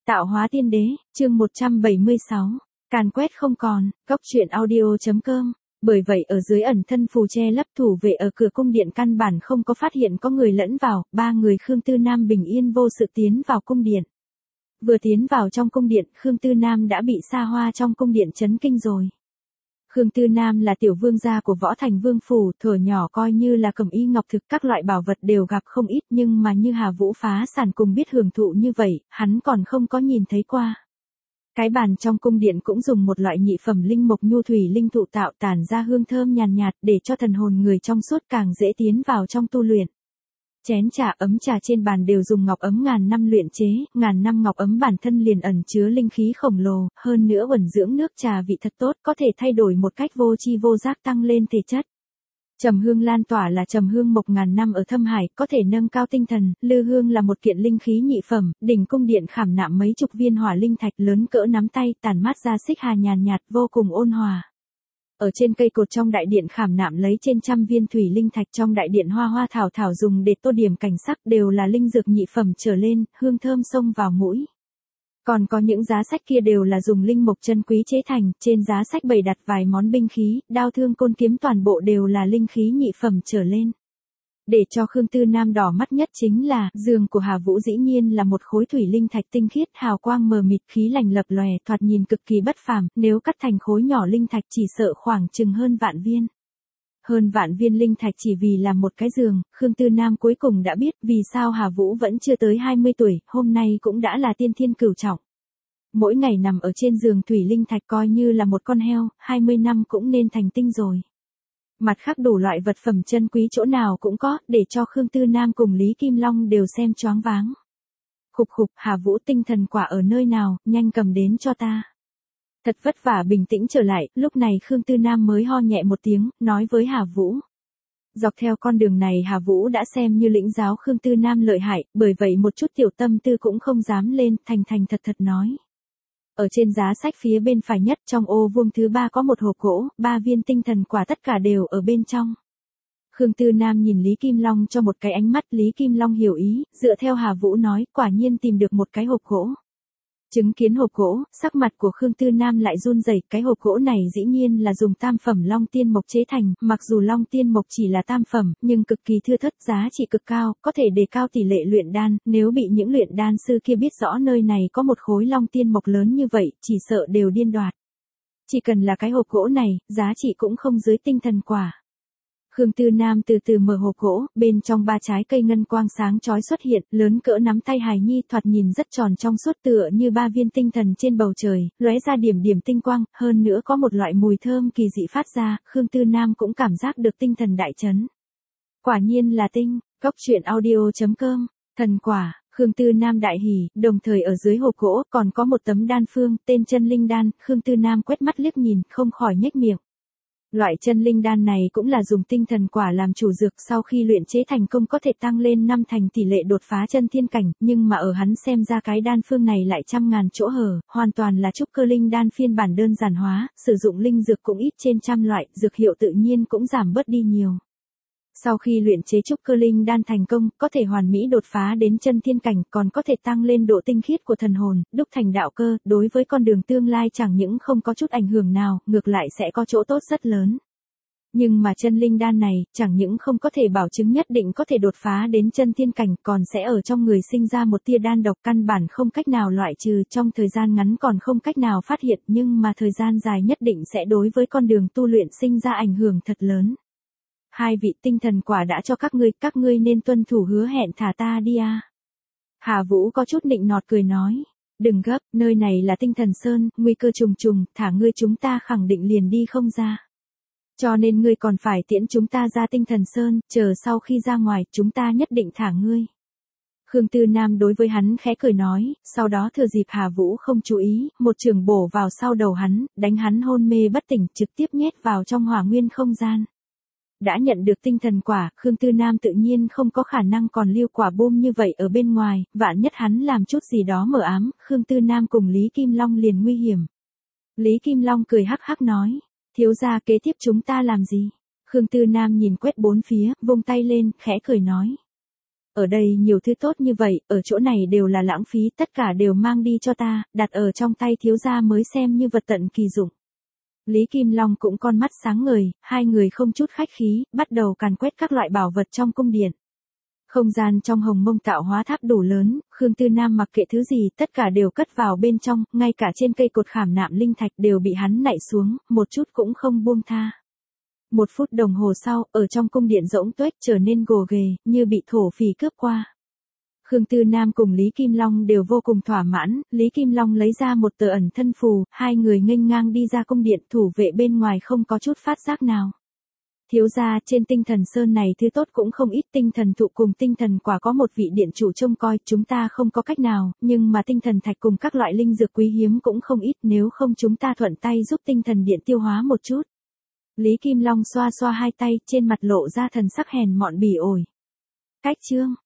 Tạo hóa tiên đế, chương 176. Càn quét không còn, góc truyện audio.com. Bởi vậy ở dưới ẩn thân phù che lấp thủ vệ ở cửa cung điện căn bản không có phát hiện có người lẫn vào, ba người Khương Tư Nam bình yên vô sự tiến vào cung điện. Vừa tiến vào trong cung điện, Khương Tư Nam đã bị xa hoa trong cung điện chấn kinh rồi. Khương Tư Nam là tiểu vương gia của Võ Thành Vương phủ, thuở nhỏ coi như là cẩm y ngọc thực các loại bảo vật đều gặp không ít, nhưng mà như Hà Vũ phá sản cùng biết hưởng thụ như vậy, hắn còn không có nhìn thấy qua. Cái bàn trong cung điện cũng dùng một loại nhị phẩm linh mộc nhu thủy linh thụ tạo tản ra hương thơm nhàn nhạt để cho thần hồn người trong suốt càng dễ tiến vào trong tu luyện. Chén trà ấm trà trên bàn đều dùng ngọc ấm ngàn năm luyện chế, ngàn năm ngọc ấm bản thân liền ẩn chứa linh khí khổng lồ, hơn nữa uẩn dưỡng nước trà vị thật tốt, có thể thay đổi một cách vô chi vô giác tăng lên thể chất. Trầm hương lan tỏa là trầm hương mộc ngàn năm ở thâm hải, có thể nâng cao tinh thần, lư hương là một kiện linh khí nhị phẩm, đỉnh cung điện khảm nạm mấy chục viên hỏa linh thạch lớn cỡ nắm tay, tản mát ra xích hà nhàn nhạt vô cùng ôn hòa. Ở trên cây cột trong đại điện khảm nạm lấy trên trăm viên thủy linh thạch, trong đại điện hoa hoa thảo thảo dùng để tô điểm cảnh sắc đều là linh dược nhị phẩm trở lên, hương thơm xông vào mũi. Còn có những giá sách kia đều là dùng linh mộc chân quý chế thành, trên giá sách bày đặt vài món binh khí, đao thương côn kiếm toàn bộ đều là linh khí nhị phẩm trở lên. Để cho Khương Tư Nam đỏ mắt nhất chính là, giường của Hà Vũ dĩ nhiên là một khối thủy linh thạch tinh khiết, hào quang mờ mịt, khí lành lập lòe, thoạt nhìn cực kỳ bất phàm, nếu cắt thành khối nhỏ linh thạch chỉ sợ khoảng chừng hơn vạn viên. Hơn vạn viên linh thạch chỉ vì làm một cái giường, Khương Tư Nam cuối cùng đã biết vì sao Hà Vũ vẫn chưa tới 20 tuổi, hôm nay cũng đã là tiên thiên cửu trọng. Mỗi ngày nằm ở trên giường thủy linh thạch coi như là một con heo, 20 năm cũng nên thành tinh rồi. Mặt khác đủ loại vật phẩm chân quý chỗ nào cũng có, để cho Khương Tư Nam cùng Lý Kim Long đều xem choáng váng. Khục khục, Hà Vũ tinh thần quả ở nơi nào, nhanh cầm đến cho ta. Thật vất vả bình tĩnh trở lại, lúc này Khương Tư Nam mới ho nhẹ một tiếng, nói với Hà Vũ. Dọc theo con đường này Hà Vũ đã xem như lĩnh giáo Khương Tư Nam lợi hại, bởi vậy một chút tiểu tâm tư cũng không dám lên, thành thành thật thật nói. Ở trên giá sách phía bên phải nhất trong ô vuông thứ 3 có một hộp gỗ, 3 viên tinh thần quả tất cả đều ở bên trong. Khương Tư Nam nhìn Lý Kim Long cho một cái ánh mắt, Lý Kim Long hiểu ý, dựa theo Hà Vũ nói, quả nhiên tìm được một cái hộp gỗ. Chứng kiến hộp gỗ, sắc mặt của Khương Tư Nam lại run rẩy, cái hộp gỗ này dĩ nhiên là dùng tam phẩm long tiên mộc chế thành, mặc dù long tiên mộc chỉ là tam phẩm, nhưng cực kỳ thưa thớt, giá trị cực cao, có thể đề cao tỷ lệ luyện đan, nếu bị những luyện đan sư kia biết rõ nơi này có một khối long tiên mộc lớn như vậy, chỉ sợ đều điên đoạt. Chỉ cần là cái hộp gỗ này, giá trị cũng không dưới tinh thần quả. Khương Tư Nam từ từ mở hộp gỗ, bên trong 3 trái cây ngân quang sáng chói xuất hiện, lớn cỡ nắm tay hài nhi, thoạt nhìn rất tròn trong suốt tựa như 3 viên tinh thần trên bầu trời, lóe ra điểm điểm tinh quang, hơn nữa có một loại mùi thơm kỳ dị phát ra, Khương Tư Nam cũng cảm giác được tinh thần đại chấn. Quả nhiên là tinh, góc truyện audio.com, thần quả. Khương Tư Nam đại hỉ, đồng thời ở dưới hộp gỗ còn có một tấm đan phương, tên chân linh đan, Khương Tư Nam quét mắt liếc nhìn, không khỏi nhếch miệng. Loại chân linh đan này cũng là dùng tinh thần quả làm chủ dược, sau khi luyện chế thành công có thể tăng lên 5 thành tỷ lệ đột phá chân thiên cảnh, nhưng mà ở hắn xem ra cái đan phương này lại trăm ngàn chỗ hở, hoàn toàn là trúc cơ linh đan phiên bản đơn giản hóa, sử dụng linh dược cũng ít trên trăm loại, dược hiệu tự nhiên cũng giảm bớt đi nhiều. Sau khi luyện chế trúc cơ linh đan thành công, có thể hoàn mỹ đột phá đến chân thiên cảnh, còn có thể tăng lên độ tinh khiết của thần hồn, đúc thành đạo cơ, đối với con đường tương lai chẳng những không có chút ảnh hưởng nào, ngược lại sẽ có chỗ tốt rất lớn. Nhưng mà chân linh đan này, chẳng những không có thể bảo chứng nhất định có thể đột phá đến chân thiên cảnh, còn sẽ ở trong người sinh ra một tia đan độc căn bản không cách nào loại trừ, trong thời gian ngắn còn không cách nào phát hiện, nhưng mà thời gian dài nhất định sẽ đối với con đường tu luyện sinh ra ảnh hưởng thật lớn. 2 vị tinh thần quả đã cho các ngươi nên tuân thủ hứa hẹn thả ta đi à. Hà Vũ có chút nịnh nọt cười nói, đừng gấp, nơi này là tinh thần sơn, nguy cơ trùng trùng, thả ngươi chúng ta khẳng định liền đi không ra. Cho nên ngươi còn phải tiễn chúng ta ra tinh thần sơn, chờ sau khi ra ngoài, chúng ta nhất định thả ngươi. Khương Tư Nam đối với hắn khẽ cười nói, sau đó thừa dịp Hà Vũ không chú ý, một chưởng bổ vào sau đầu hắn, đánh hắn hôn mê bất tỉnh, trực tiếp nhét vào trong hỏa nguyên không gian. Đã nhận được tinh thần quả, Khương Tư Nam tự nhiên không có khả năng còn lưu quả bom như vậy ở bên ngoài, vạn nhất hắn làm chút gì đó mờ ám, Khương Tư Nam cùng Lý Kim Long liền nguy hiểm. Lý Kim Long cười hắc hắc nói, thiếu gia kế tiếp chúng ta làm gì? Khương Tư Nam nhìn quét bốn phía, vung tay lên, khẽ cười nói. ở đây nhiều thứ tốt như vậy, ở chỗ này đều là lãng phí, tất cả đều mang đi cho ta, đặt ở trong tay thiếu gia mới xem như vật tận kỳ dụng. Lý Kim Long cũng con mắt sáng ngời, hai người không chút khách khí, bắt đầu càn quét các loại bảo vật trong cung điện. Không gian trong Hồng Mông Tạo Hóa Tháp đủ lớn, Khương Tư Nam mặc kệ thứ gì, tất cả đều cất vào bên trong, ngay cả trên cây cột khảm nạm linh thạch đều bị hắn nạy xuống, một chút cũng không buông tha. 1 phút đồng hồ sau, ở trong cung điện rỗng tuếch trở nên gồ ghề, như bị thổ phỉ cướp qua. Khương Tư Nam cùng Lý Kim Long đều vô cùng thỏa mãn, Lý Kim Long lấy ra một tờ ẩn thân phù, hai người nghênh ngang đi ra cung điện, thủ vệ bên ngoài không có chút phát giác nào. Thiếu gia, trên tinh thần sơn này thứ tốt cũng không ít, tinh thần thụ cùng tinh thần quả có một vị điện chủ trông coi, chúng ta không có cách nào, nhưng mà tinh thần thạch cùng các loại linh dược quý hiếm cũng không ít, nếu không chúng ta thuận tay giúp tinh thần điện tiêu hóa một chút. Lý Kim Long xoa xoa hai tay, trên mặt lộ ra thần sắc hèn mọn bỉ ổi. Cách chương